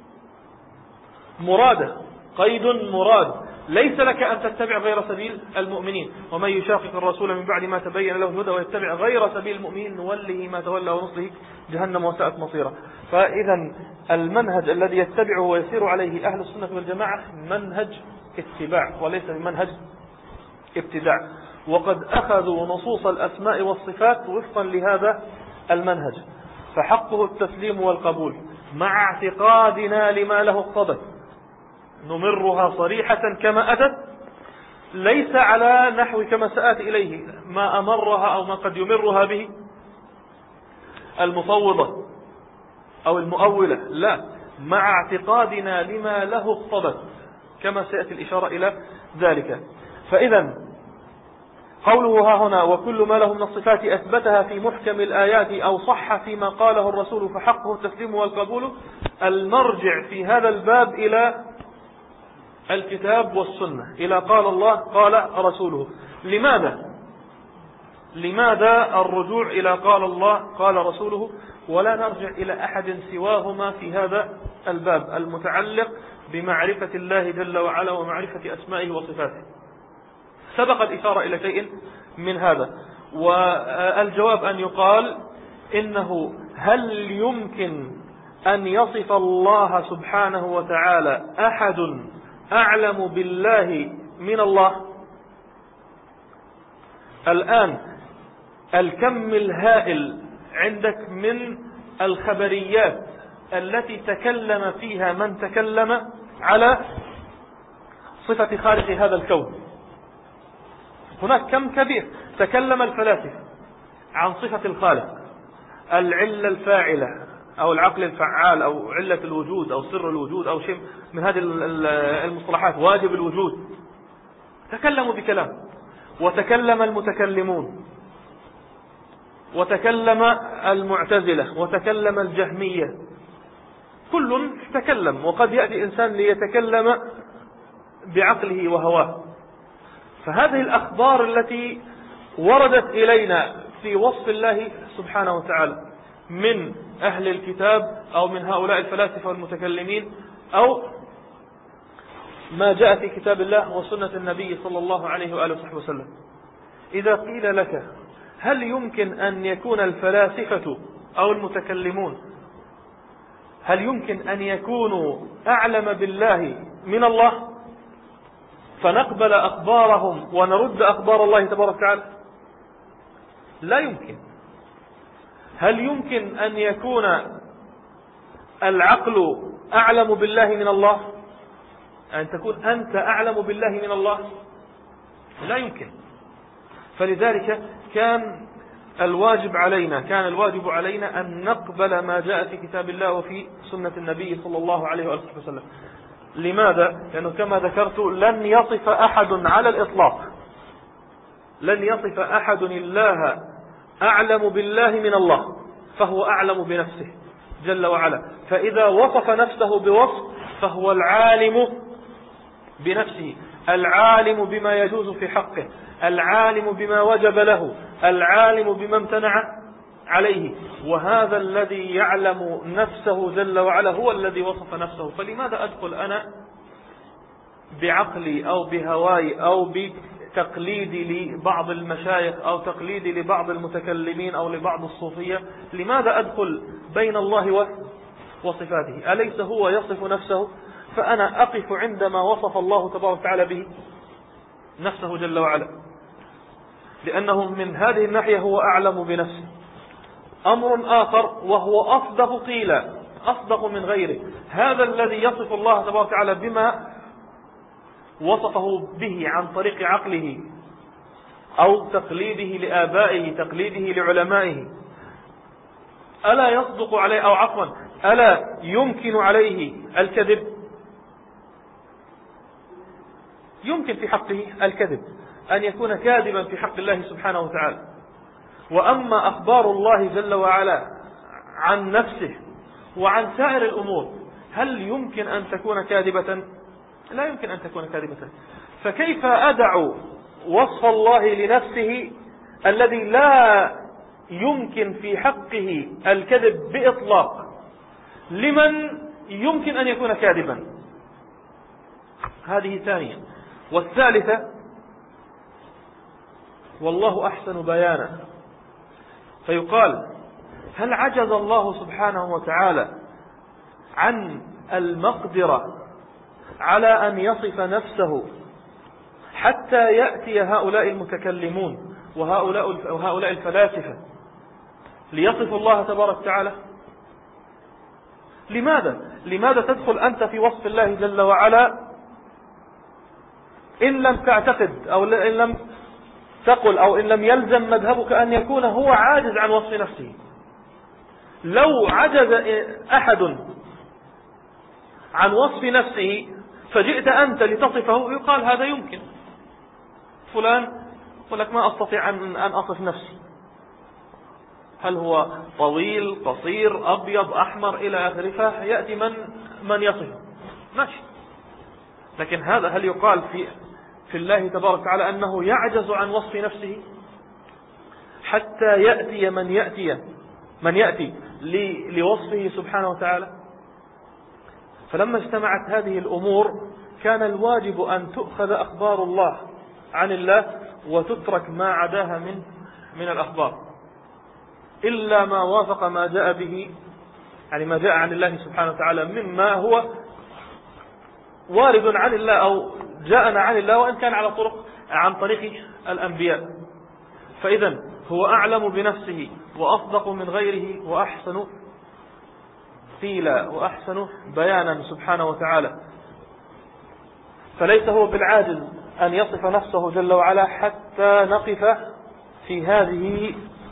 مرادة، قيد مراد، ليس لك أن تتبع غير سبيل المؤمنين. ومن يشاقق الرسول من بعد ما تبين له الهدى ويتبع غير سبيل المؤمنين نوله ما تولى ونصله جهنم وساءت مصيرا. فإذا المنهج الذي يتبعه ويسير عليه أهل السنة والجماعة منهج اتباع وليس منهج ابتداع، وقد أخذوا نصوص الأسماء والصفات وفقا لهذا المنهج، فحقه التسليم والقبول مع اعتقادنا لما له اقتضت، نمرها صريحة كما أتت ليس على نحو كما سآتي إليه ما أمرها أو ما قد يمرها به المفوضة أو المؤولة، لا، مع اعتقادنا لما له اقتضت كما سيأتي الإشارة إلى ذلك. فإذا قوله ها هنا وكل ما له من الصفات أثبتها في محكم الآيات أو صح فيما قاله الرسول فحقه التسليم والقبول، المرجع في هذا الباب إلى الكتاب والسنة، إلى قال الله قال رسوله. لماذا؟ لماذا الرجوع إلى قال الله قال رسوله ولا نرجع إلى أحد سواهما في هذا الباب المتعلق بمعرفة الله جل وعلا ومعرفة أسمائه وصفاته؟ سبق الإشارة إلى شيء من هذا، والجواب أن يقال إنه هل يمكن أن يصف الله سبحانه وتعالى أحد أعلم بالله من الله؟ الآن الكم الهائل عندك من الخبريات التي تكلم فيها من تكلم على صفة خالق هذا الكون، هناك كم كبير. تكلم الفلاسفة عن صفة الخالق، العلة الفاعلة أو العقل الفعال أو علة الوجود أو سر الوجود أو شيء من هذه المصطلحات، واجب الوجود، تكلموا بكلام. وتكلم المتكلمون، وتكلم المعتزلة، وتكلم الجهمية، كل تكلم. وقد يأتي إنسان ليتكلم بعقله وهواه. فهذه الأخبار التي وردت إلينا في وصف الله سبحانه وتعالى من أهل الكتاب أو من هؤلاء الفلاسفة والمتكلمين، أو ما جاء في كتاب الله وسنة النبي صلى الله عليه وآله وصحبه وسلم، إذا قيل لك هل يمكن أن يكون الفلاسفة أو المتكلمون هل يمكن أن يكونوا أعلم بالله من الله فنقبل أخبارهم ونرد أخبار الله تبارك وتعالى؟ لا يمكن. هل يمكن أن يكون العقل أعلم بالله من الله؟ أن تكون أنت أعلم بالله من الله؟ لا يمكن. فلذلك كان الواجب علينا كان الواجب علينا أن نقبل ما جاء في كتاب الله وفي سنة النبي صلى الله عليه وسلم. لماذا؟ لأنه كما ذكرت لن يصف أحد على الإطلاق لن يصف أحد الله أعلم بالله من الله، فهو أعلم بنفسه جل وعلا. فإذا وصف نفسه بوصف فهو العالم بنفسه، العالم بما يجوز في حقه، العالم بما وجب له، العالم بما امتنع عليه. وهذا الذي يعلم نفسه جل وعلا هو الذي وصف نفسه. فلماذا أدخل أنا بعقلي أو بهواي أو بتقليدي لبعض المشايخ أو تقليدي لبعض المتكلمين أو لبعض الصوفية، لماذا أدخل بين الله وصفاته؟ أليس هو يصف نفسه؟ فأنا أقف عندما وصف الله تبارك وتعالى به نفسه جل وعلا، لأنه من هذه الناحية هو أعلم بنفسه. أمر آخر وهو أصدق قيل أصدق من غيره، هذا الذي يصف الله تبارك وتعالى بما وصفه به عن طريق عقله أو تقليده لآبائه، تقليده لعلمائه، ألا يصدق عليه أو عفوا ألا يمكن عليه الكذب؟ يمكن في حقه الكذب، أن يكون كاذبا في حق الله سبحانه وتعالى. وأما أخبار الله جل وعلا عن نفسه وعن سائر الأمور هل يمكن أن تكون كاذبة؟ لا يمكن أن تكون كاذبة. فكيف أدع وصف الله لنفسه الذي لا يمكن في حقه الكذب بإطلاق لمن يمكن أن يكون كاذبا؟ هذه ثانية. والثالثة والله أحسن بيانا، فيقال هل عجز الله سبحانه وتعالى عن المقدرة على أن يصف نفسه حتى يأتي هؤلاء المتكلمون وهؤلاء وهؤلاء الفلاسفة ليصف الله تبارك وتعالى؟ لماذا؟ لماذا تدخل أنت في وصف الله جل وعلا إن لم تعتقد أو إن لم تقل أو إن لم يلزم مذهبك أن يكون هو عاجز عن وصف نفسه؟ لو عجز أحد عن وصف نفسه فجئت أنت لتصفه يقال هذا يمكن. فلان يقول لك ما أستطيع أن أصف نفسي، هل هو طويل قصير أبيض أحمر إلى آخره، فيأتي من من يصفه ماشي. لكن هذا هل يقال في في الله تبارك وتعالى أنه يعجز عن وصف نفسه؟ حتى يأتي من يأتي من يأتي لوصفه سبحانه وتعالى. فلما اجتمعت هذه الأمور كان الواجب أن تؤخذ أخبار الله عن الله وتترك ما عداها من من الأخبار، إلا ما وافق ما جاء به، يعني ما جاء عن الله سبحانه وتعالى مما هو وارد عن الله أو جاءنا عن الله، وإن كان على طرق عن طريق الأنبياء. فإذا هو أعلم بنفسه وأصدق من غيره وأحسن قيلا وأحسن بيانا سبحانه وتعالى. فليس هو بالعاجز أن يصف نفسه جل وعلا حتى نقف في هذه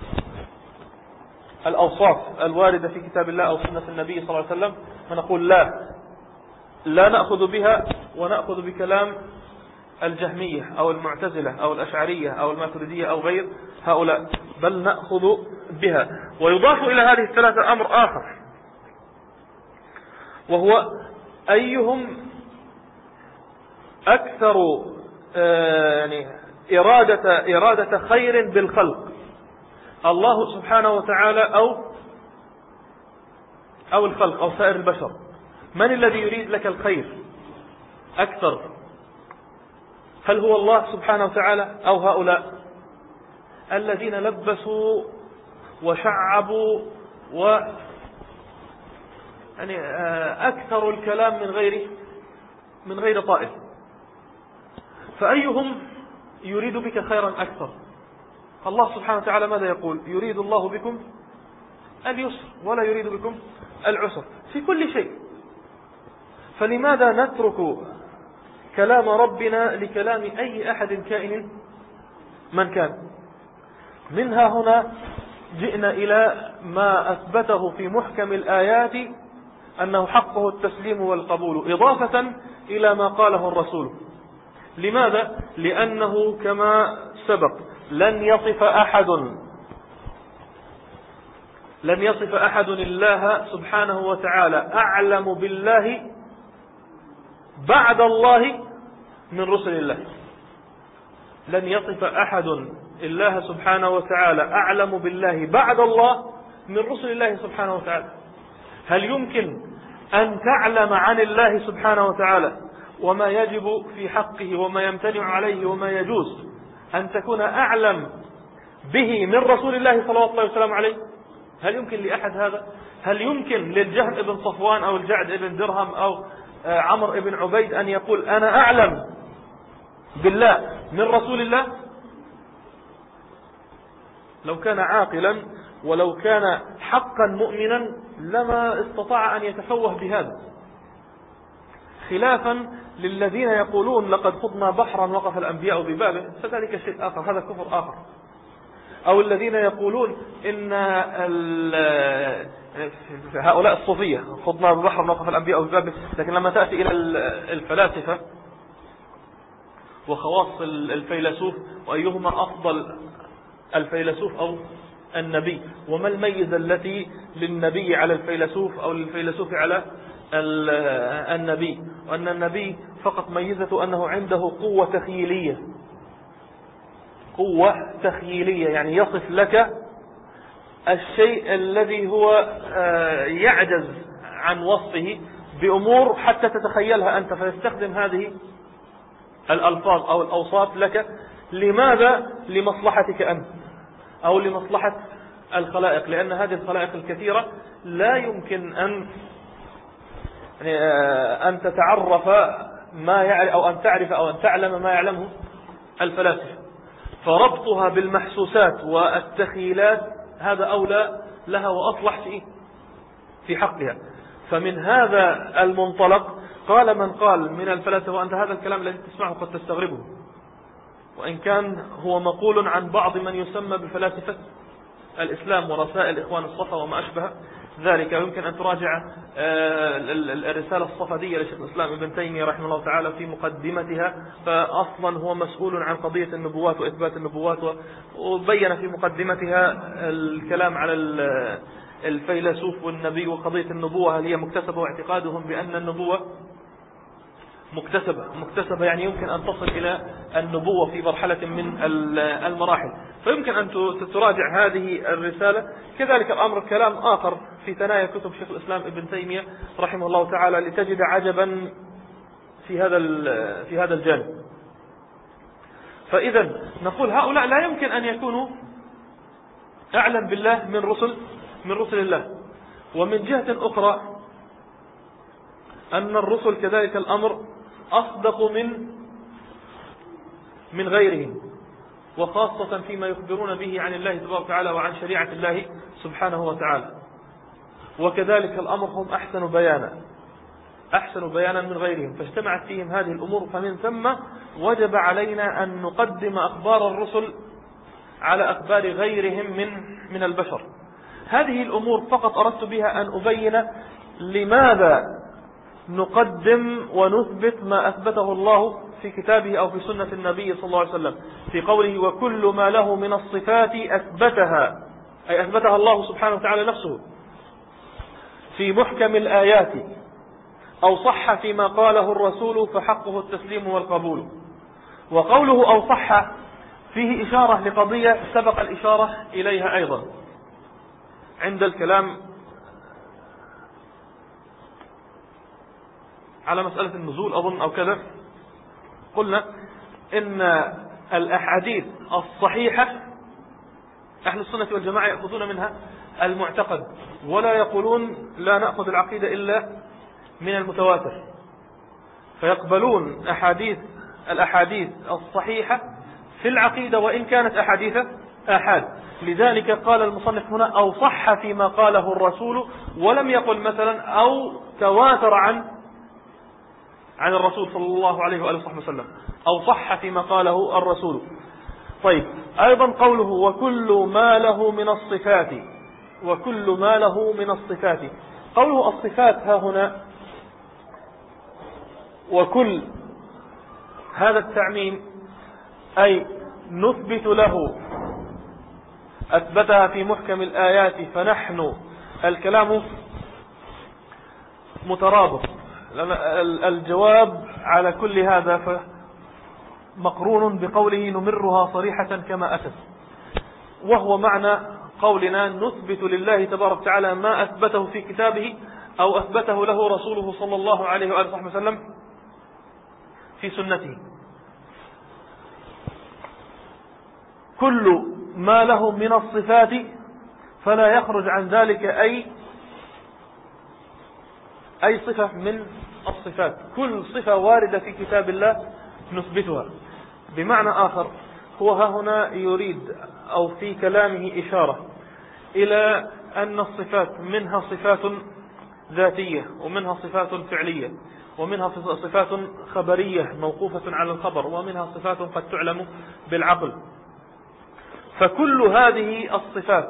الأوصاف الواردة في كتاب الله أو سنة النبي صلى الله عليه وسلم، ونقول لا لا نأخذ بها ونأخذ بكلام الجهمية أو المعتزلة أو الأشعرية أو الماتريدية أو غير هؤلاء، بل نأخذ بها. ويضاف إلى هذه الثلاثة أمر آخر، وهو أيهم أكثر يعني إرادة إرادة خير بالخلق، الله سبحانه وتعالى أو أو الخلق أو سائر البشر. من الذي يريد لك الخير أكثر؟ هل هو الله سبحانه وتعالى أو هؤلاء الذين لبسوا وشعبوا و يعني أكثر الكلام من غير من غير طائل؟ فأيهم يريد بك خيرا أكثر؟ الله سبحانه وتعالى ماذا يقول؟ يريد الله بكم اليسر ولا يريد بكم العسر في كل شيء. فلماذا نترك كلام ربنا لكلام أي أحد كائن من كان؟ منها هنا جئنا إلى ما أثبته في محكم الآيات أنه حقه التسليم والقبول، إضافة إلى ما قاله الرسول. لماذا؟ لأنه كما سبق لن يصف أحد لن يصف أحد الله سبحانه وتعالى أعلم بالله بعد الله من رسل الله. لن يصف أحد الله سبحانه وتعالى أعلم بالله بعد الله من رسل الله سبحانه وتعالى. هل يمكن أن تعلم عن الله سبحانه وتعالى وما يجب في حقه وما يمتنع عليه وما يجوز أن تكون أعلم به من رسول الله صلى الله عليه وسلم عليه؟ هل يمكن لأحد هذا؟ هل يمكن للجهم ابن صفوان أو الجعد ابن درهم أو عمر ابن عبيد أن يقول أنا أعلم بالله من رسول الله؟ لو كان عاقلا ولو كان حقا مؤمنا لما استطاع أن يتفوه بهذا، خلافا للذين يقولون لقد خضنا بحرا وقف الأنبياء ببابه، فذلك شيء آخر، هذا كفر آخر. أو الذين يقولون إن هؤلاء الصوفية خضنا بحرا وقف الأنبياء ببابه، لكن لما تأتي إلى الفلاسفة وخواص الفيلسوف وأيهما أفضل الفيلسوف أو النبي، وما الميزة التي للنبي على الفيلسوف أو للفيلسوف على النبي؟ وأن النبي فقط ميزته أنه عنده قوة تخيلية، قوة تخيلية يعني يصف لك الشيء الذي هو يعجز عن وصفه بأمور حتى تتخيلها أنت، فيستخدم هذه الألفاظ أو الأوصاف لك. لماذا؟ لمصلحتك أنت أو لمصلحة الخلائق، لأن هذه الخلائق الكثيرة لا يمكن أن أن تتعرف ما يعرف أو أن تعرف أو أن تعلم ما يعلمه الفلاسفة، فربطها بالمحسوسات والتخيلات هذا أولى لها وأصلح في في حقها. فمن هذا المنطلق قال من قال من الفلاسفة، وأنت هذا الكلام الذي تسمعه قد تستغربه، وإن كان هو مقول عن بعض من يسمى بفلاسفة الإسلام ورسائل إخوان الصفا وما أشبه ذلك. يمكن أن تراجع الرسالة الصفدية لشيخ الإسلام ابن تيمية رحمه الله تعالى في مقدمتها، فأصلا هو مسؤول عن قضية النبوات وإثبات النبوات، وبين في مقدمتها الكلام على الفيلسوف والنبي وقضية النبوة هل هي مكتسبة، واعتقادهم بأن النبوة مكتسبة مكتسبة يعني يمكن أن تصل إلى النبوة في مرحلة من المراحل، فيمكن أن تراجع هذه الرسالة. كذلك الأمر كلام آخر في ثنايا كتب شيخ الإسلام ابن تيمية رحمه الله تعالى لتجد عجبا في هذا في هذا الجانب. فإذا نقول هؤلاء لا يمكن أن يكونوا أعلم بالله من رسل من رسل الله. ومن جهة أخرى أن الرسل كذلك الأمر أصدق من من غيرهم، وخاصة فيما يخبرون به عن الله تبارك وتعالى وعن شريعة الله سبحانه وتعالى. وكذلك الأمر هم أحسن بيانا أحسن بيانا من غيرهم، فاجتمعت فيهم هذه الأمور، فمن ثم وجب علينا أن نقدم أخبار الرسل على أخبار غيرهم من من البشر. هذه الأمور فقط أردت بها أن أبين لماذا نقدم ونثبت ما أثبته الله في كتابه أو في سنة النبي صلى الله عليه وسلم في قوله وكل ما له من الصفات أثبتها، أي أثبتها الله سبحانه وتعالى نفسه في محكم الآيات، أو صح فيما قاله الرسول فحقه التسليم والقبول. وقوله أو صح فيه إشارة لقضية سبق الإشارة إليها أيضا عند الكلام على مسألة النزول أظن أو كذا. قلنا إن الأحاديث الصحيحة أهل السنة والجماعة يأخذون منها المعتقد، ولا يقولون لا نأخذ العقيدة إلا من المتواتر، فيقبلون أحاديث الأحاديث الصحيحة في العقيدة وإن كانت أحاديث آحاد. لذلك قال المصنف هنا أو صح فيما قاله الرسول، ولم يقل مثلا أو تواتر عن عن الرسول صلى الله عليه وآله وصحبه وسلم، أو صح فيما قاله الرسول. طيب، أيضا قوله وكل ما له من الصفات، وكل ما له من الصفات، قوله الصفات ها هنا وكل هذا التعميم، أي نثبت له أثبتها في محكم الآيات، فنحن الكلام مترابط، الجواب على كل هذا مقرون بقوله نمرها صريحة كما أتت، وهو معنى قولنا نثبت لله تبارك وتعالى ما أثبته في كتابه أو أثبته له رسوله صلى الله عليه وآله وسلم في سنته. كل ما له من الصفات فلا يخرج عن ذلك أي أي صفة من الصفات، كل صفة واردة في كتاب الله نثبتها. بمعنى آخر هو ها هنا يريد أو في كلامه إشارة إلى أن الصفات منها صفات ذاتية، ومنها صفات فعلية، ومنها صفات خبرية موقوفة على الخبر، ومنها صفات قد تعلم بالعقل. فكل هذه الصفات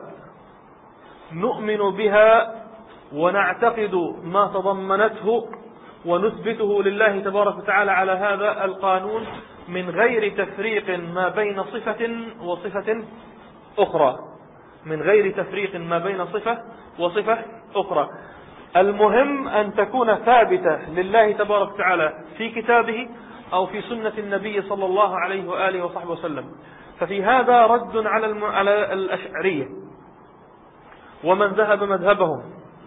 نؤمن بها ونعتقد ما تضمنته ونثبته لله تبارك وتعالى على هذا القانون من غير تفريق ما بين صفة وصفة أخرى، من غير تفريق ما بين صفة وصفة أخرى. المهم أن تكون ثابتة لله تبارك وتعالى في كتابه أو في سنة النبي صلى الله عليه وآله وصحبه وسلم. ففي هذا رد على على الأشعرية ومن ذهب مذهبهم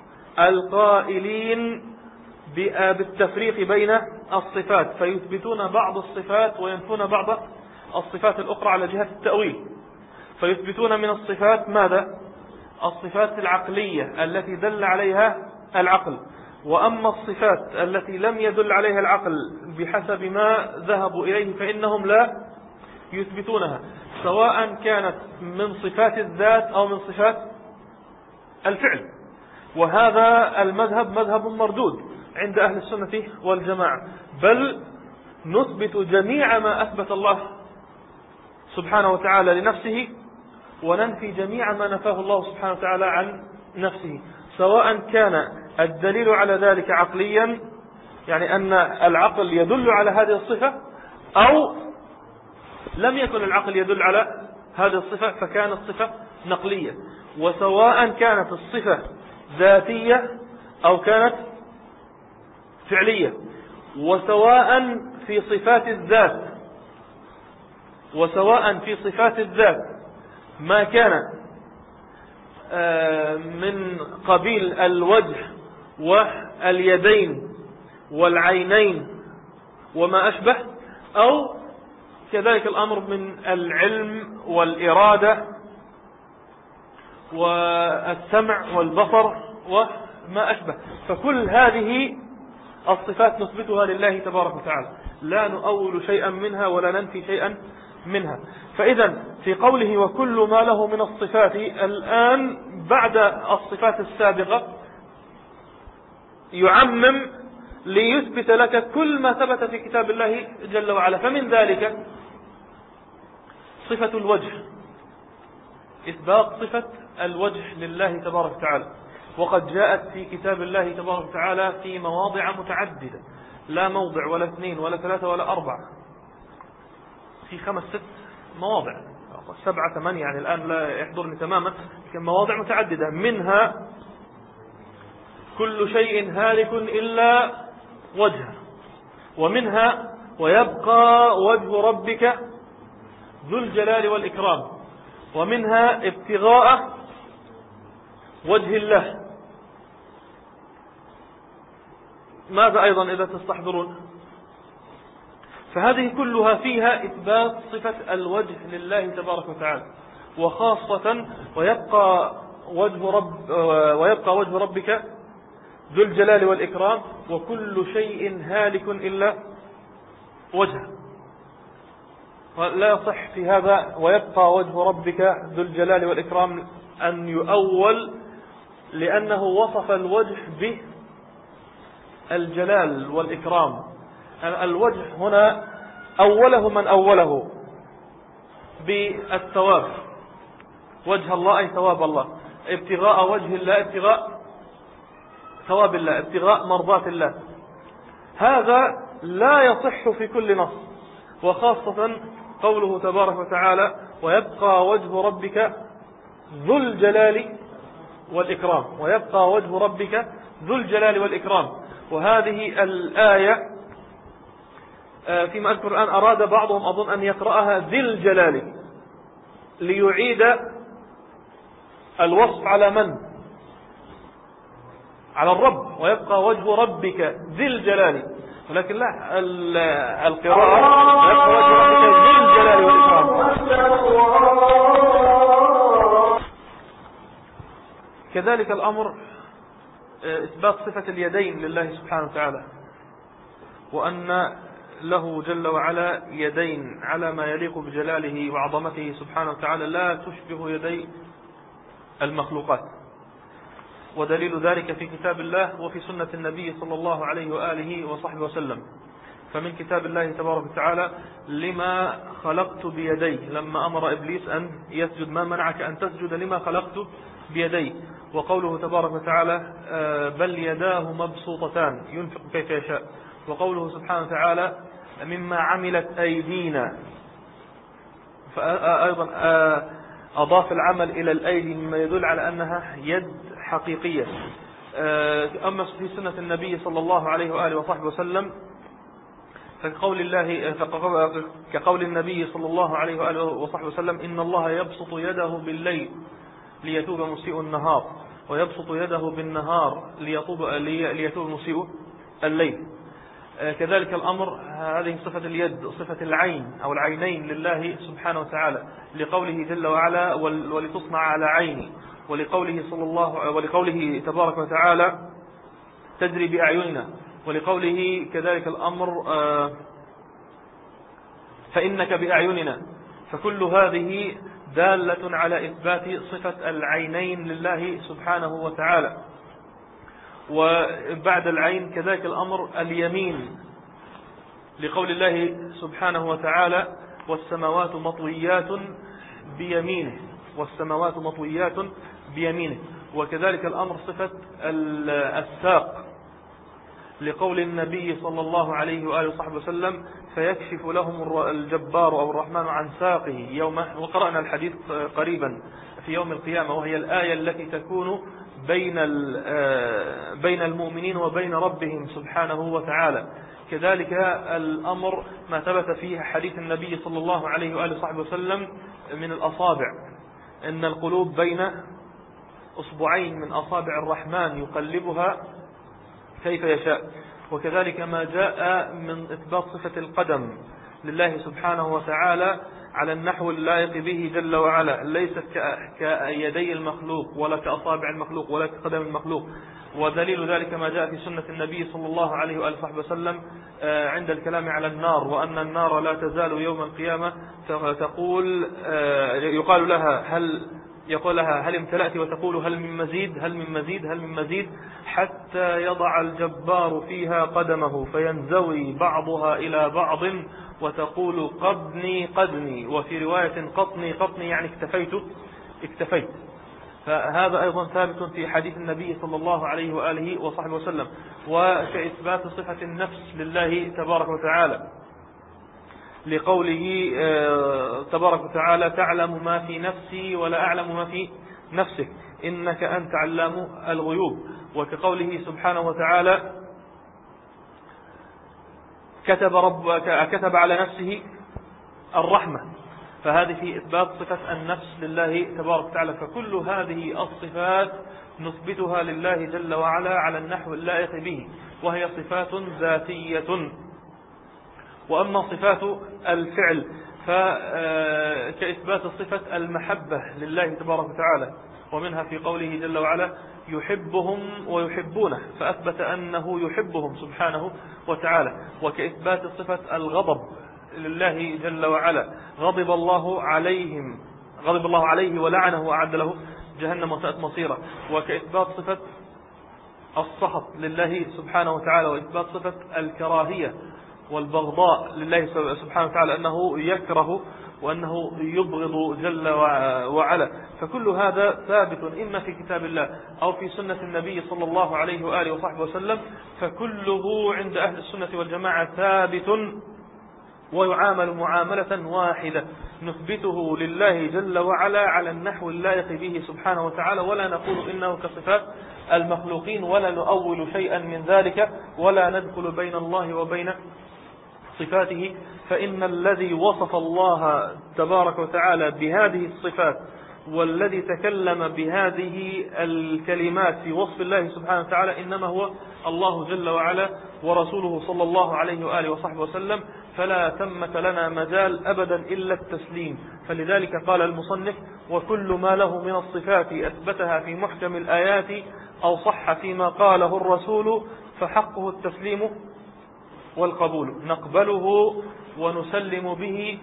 القائلين بالتفريق بين الصفات، فيثبتون بعض الصفات وينفون بعض الصفات الأخرى على جهة التأويل. فيثبتون من الصفات ماذا؟ الصفات العقلية التي دل عليها العقل، وأما الصفات التي لم يدل عليها العقل بحسب ما ذهبوا إليه فإنهم لا يثبتونها، سواء كانت من صفات الذات أو من صفات الفعل. وهذا المذهب مذهب مردود عند أهل السنة والجماعة، بل نثبت جميع ما أثبت الله سبحانه وتعالى لنفسه، وننفي جميع ما نفاه الله سبحانه وتعالى عن نفسه، سواء كان الدليل على ذلك عقليا، يعني أن العقل يدل على هذه الصفة، أو لم يكن العقل يدل على هذه الصفة فكانت صفة نقلية، وسواء كانت الصفة ذاتية أو كانت فعلية. وسواء في صفات الذات وسواء في صفات الذات ما كان من قبيل الوجه واليدين والعينين وما أشبه، أو كذلك الأمر من العلم والإرادة والسمع والبصر وما أشبه. فكل هذه الصفات نثبتها لله تبارك وتعالى، لا نؤول شيئا منها ولا ننفي شيئا منها. فإذا في قوله وكل ما له من الصفات، الآن بعد الصفات السابقة يعمم ليثبت لك كل ما ثبت في كتاب الله جل وعلا. فمن ذلك صفة الوجه، إثبات صفة الوجه لله تبارك وتعالى، وقد جاءت في كتاب الله تبارك وتعالى في مواضع متعددة، لا موضع ولا اثنين ولا ثلاثة ولا أربعة، في خمس ست مواضع، سبعة ثمانية يعني الآن لا يحضرني تماما، لكن مواضع متعددة. منها كل شيء هالك إلا وجهه، ومنها ويبقى وجه ربك ذو الجلال والإكرام، ومنها ابتغاء وجه الله. ماذا أيضا إذا تستحضرون؟ فهذه كلها فيها إثبات صفة الوجه لله تبارك وتعالى، وخاصة ويبقى وجه رب ويبقى وجه ربك ذو الجلال والإكرام، وكل شيء هالك إلا وجهه. ولا يصح في هذا ويبقى وجه ربك ذو الجلال والإكرام أن يؤول، لأنه وصف الوجه بالجلال والإكرام. الوجه هنا أوله من أوله بالثواب، وجه الله أي ثواب الله، ابتغاء وجه الله ابتغاء ثواب الله، ابتغاء مرضات الله. هذا لا يصح في كل نص، وخاصة قوله تبارك وتعالى ويبقى وجه ربك ذو الجلال والإكرام، ويبقى وجه ربك ذو الجلال والإكرام. وهذه الآية فيما أذكر الآن أراد بعضهم أظن أن يقرأها ذي الجلال ليعيد الوصف على من؟ على الرب، ويبقى وجه ربك ذي الجلال، ولكن لا، القراءة ويبقى وجه ربك ذي الجلال والإكرام. كذلك الأمر إثبات صفة اليدين لله سبحانه وتعالى، وأن له جل وعلا يدين على ما يليق بجلاله وعظمته سبحانه وتعالى، لا تشبه يدي المخلوقات. ودليل ذلك في كتاب الله وفي سنة النبي صلى الله عليه وآله وصحبه وسلم. فمن كتاب الله تبارك وتعالى لما خلقت بيدي، لما أمر إبليس أن يسجد ما منعك أن تسجد لما خلقت بيدي. وقوله تبارك وتعالى بل يداه مبسوطتان ينفق كيف يشاء. وقوله سبحانه وتعالى مما عملت أيدينا، فأيضا أضاف العمل إلى الأيدي مما يدل على أنها يد حقيقية. أما في سنة النبي صلى الله عليه وآله وصحبه وسلم فكقول الله كقول النبي صلى الله عليه وآله وصحبه وسلم إن الله يبسط يده بالليل ليتوب مسيء النهار، ويبسط يده بالنهار ليتوب ليتوب مسيء الليل. كذلك الأمر هذه صفة اليد، صفة العين أو العينين لله سبحانه وتعالى، لقوله جل وعلا ولتصنع على عيني، ولقوله صلى الله ولقوله تبارك وتعالى تجري بأعيننا، ولقوله كذلك الأمر فإنك بأعيننا. فكل هذه دالة على إثبات صفة العينين لله سبحانه وتعالى. وبعد العين كذلك الأمر اليمين، لقول الله سبحانه وتعالى والسماوات مطويات بيمينه، والسماوات مطويات بيمينه. وكذلك الأمر صفة الساق، لقول النبي صلى الله عليه وآله وصحبه وسلم فيكشف لهم الجبار أو الرحمن عن ساقه يوم، وقرأنا الحديث قريبا في يوم القيامة، وهي الآية التي تكون بين بين المؤمنين وبين ربهم سبحانه وتعالى. كذلك الأمر ما ثبت فيه حديث النبي صلى الله عليه وآله وصحبه وسلم من الأصابع، إن القلوب بين أصبعين من أصابع الرحمن يقلبها كيف يشاء. وكذلك ما جاء من إثبات صفة القدم لله سبحانه وتعالى على النحو اللائق به جل وعلا، ليست كيدي المخلوق ولا كأصابع المخلوق ولا كقدم المخلوق. ودليل ذلك ما جاء في سنة النبي صلى الله عليه وآله وصحبه وسلم عند الكلام على النار، وأن النار لا تزال يوم القيامة تقول يقال لها هل يقول لها هل امتلأت، وتقول هل من مزيد هل من مزيد هل من مزيد، حتى يضع الجبار فيها قدمه فينزوي بعضها إلى بعض وتقول قدني قدني، وفي رواية قطني قطني، يعني اكتفيت اكتفيت. فهذا أيضا ثابت في حديث النبي صلى الله عليه وآله وصحبه وسلم. وكإثبات صفة النفس لله تبارك وتعالى لقوله تبارك وتعالى تعلم ما في نفسي ولا أعلم ما في نفسك إنك أنت علام الغيوب. وكقوله سبحانه وتعالى كتب, رب كتب على نفسه الرحمة، فهذه في إثبات صفة النفس لله تبارك وتعالى. فكل هذه الصفات نثبتها لله جل وعلا على النحو اللائق به، وهي صفات ذاتية. وأما صفات الفعل فكإثبات صفة المحبة لله تبارك وتعالى، ومنها في قوله جل وعلا يحبهم ويحبونه، فأثبت أنه يحبهم سبحانه وتعالى. وكإثبات صفة الغضب لله جل وعلا، غضب الله عليهم غضب الله عليه ولعنه وأعد له جهنم وساءت مصيره. وكإثبات صفة السخط لله سبحانه وتعالى، وإثبات صفة الكراهية والبغضاء لله سبحانه وتعالى، أنه يكره وأنه يبغض جل وعلا. فكل هذا ثابت إما في كتاب الله أو في سنة النبي صلى الله عليه وآله وصحبه وسلم، فكله عند أهل السنة والجماعة ثابت ويعامل معاملة واحدة، نثبته لله جل وعلا على النحو اللائق به سبحانه وتعالى، ولا نقول إنه كصفات المخلوقين ولا نؤول شيئا من ذلك، ولا ندخل بين الله وبين صفاته. فإن الذي وصف الله تبارك وتعالى بهذه الصفات والذي تكلم بهذه الكلمات في وصف الله سبحانه وتعالى إنما هو الله جل وعلا ورسوله صلى الله عليه وآله وصحبه وسلم، فلا ثمة لنا مجال أبدا إلا التسليم. فلذلك قال المصنف وكل ما له من الصفات أثبتها في محكم الآيات أو صح فيما قاله الرسول فحقه التسليم والقبول، نقبله ونسلم به،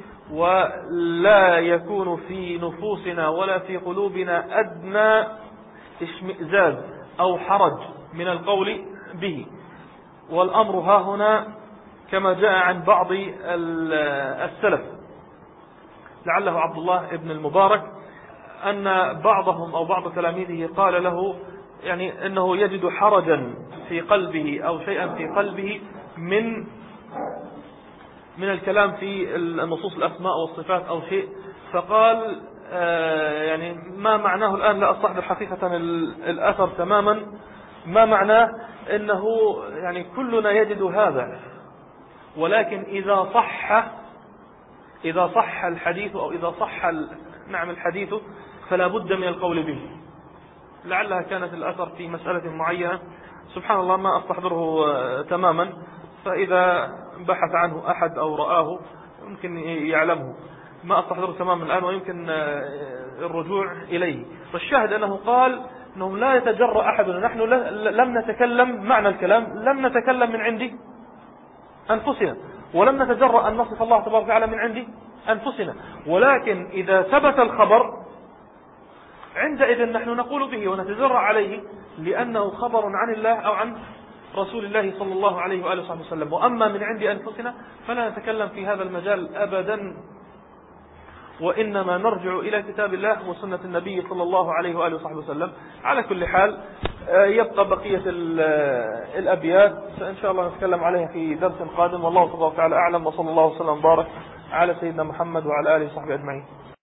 ولا يكون في نفوسنا ولا في قلوبنا أدنى اشمئزاز أو حرج من القول به. والأمر ها هنا كما جاء عن بعض السلف لعله عبد الله ابن المبارك أن بعضهم أو بعض تلاميذه قال له يعني أنه يجد حرجا في قلبه أو شيئا في قلبه من من الكلام في النصوص الأسماء والصفات أو شيء، فقال آه يعني ما معناه الآن لا أستحضر حقيقة الأثر تماما، ما معناه إنه يعني كلنا يجد هذا، ولكن إذا صح إذا صح الحديث أو إذا صح نعم الحديث فلا بد من القول به. لعلها كانت الأثر في مسألة معينة سبحان الله ما أستحضره آه تماما، فإذا بحث عنه أحد أو رآه يمكن يعلمه، ما أستحضره تماما الآن ويمكن الرجوع إليه. والشاهد أنه قال أنهم لا يتجرأ أحدنا، نحن لم نتكلم معنى الكلام، لم نتكلم من عند أنفسنا، ولم نتجرأ أن نصف الله تبارك وتعالى من عند أنفسنا، ولكن إذا ثبت الخبر عندئذ نحن نقول به ونتجرأ عليه لأنه خبر عن الله أو عن رسول الله صلى الله عليه وآله وصحبه وسلم. وأما من عند أنفسنا فلا نتكلم في هذا المجال أبدا، وإنما نرجع إلى كتاب الله وسنة النبي صلى الله عليه وآله وصحبه وسلم. على كل حال يبقى بقية الأبيات إن شاء الله نتكلم عليها في درس قادم، والله تبارك وتعالى أعلم، وصلى الله وسلم وبارك على سيدنا محمد وعلى آله وصحبه أجمعين.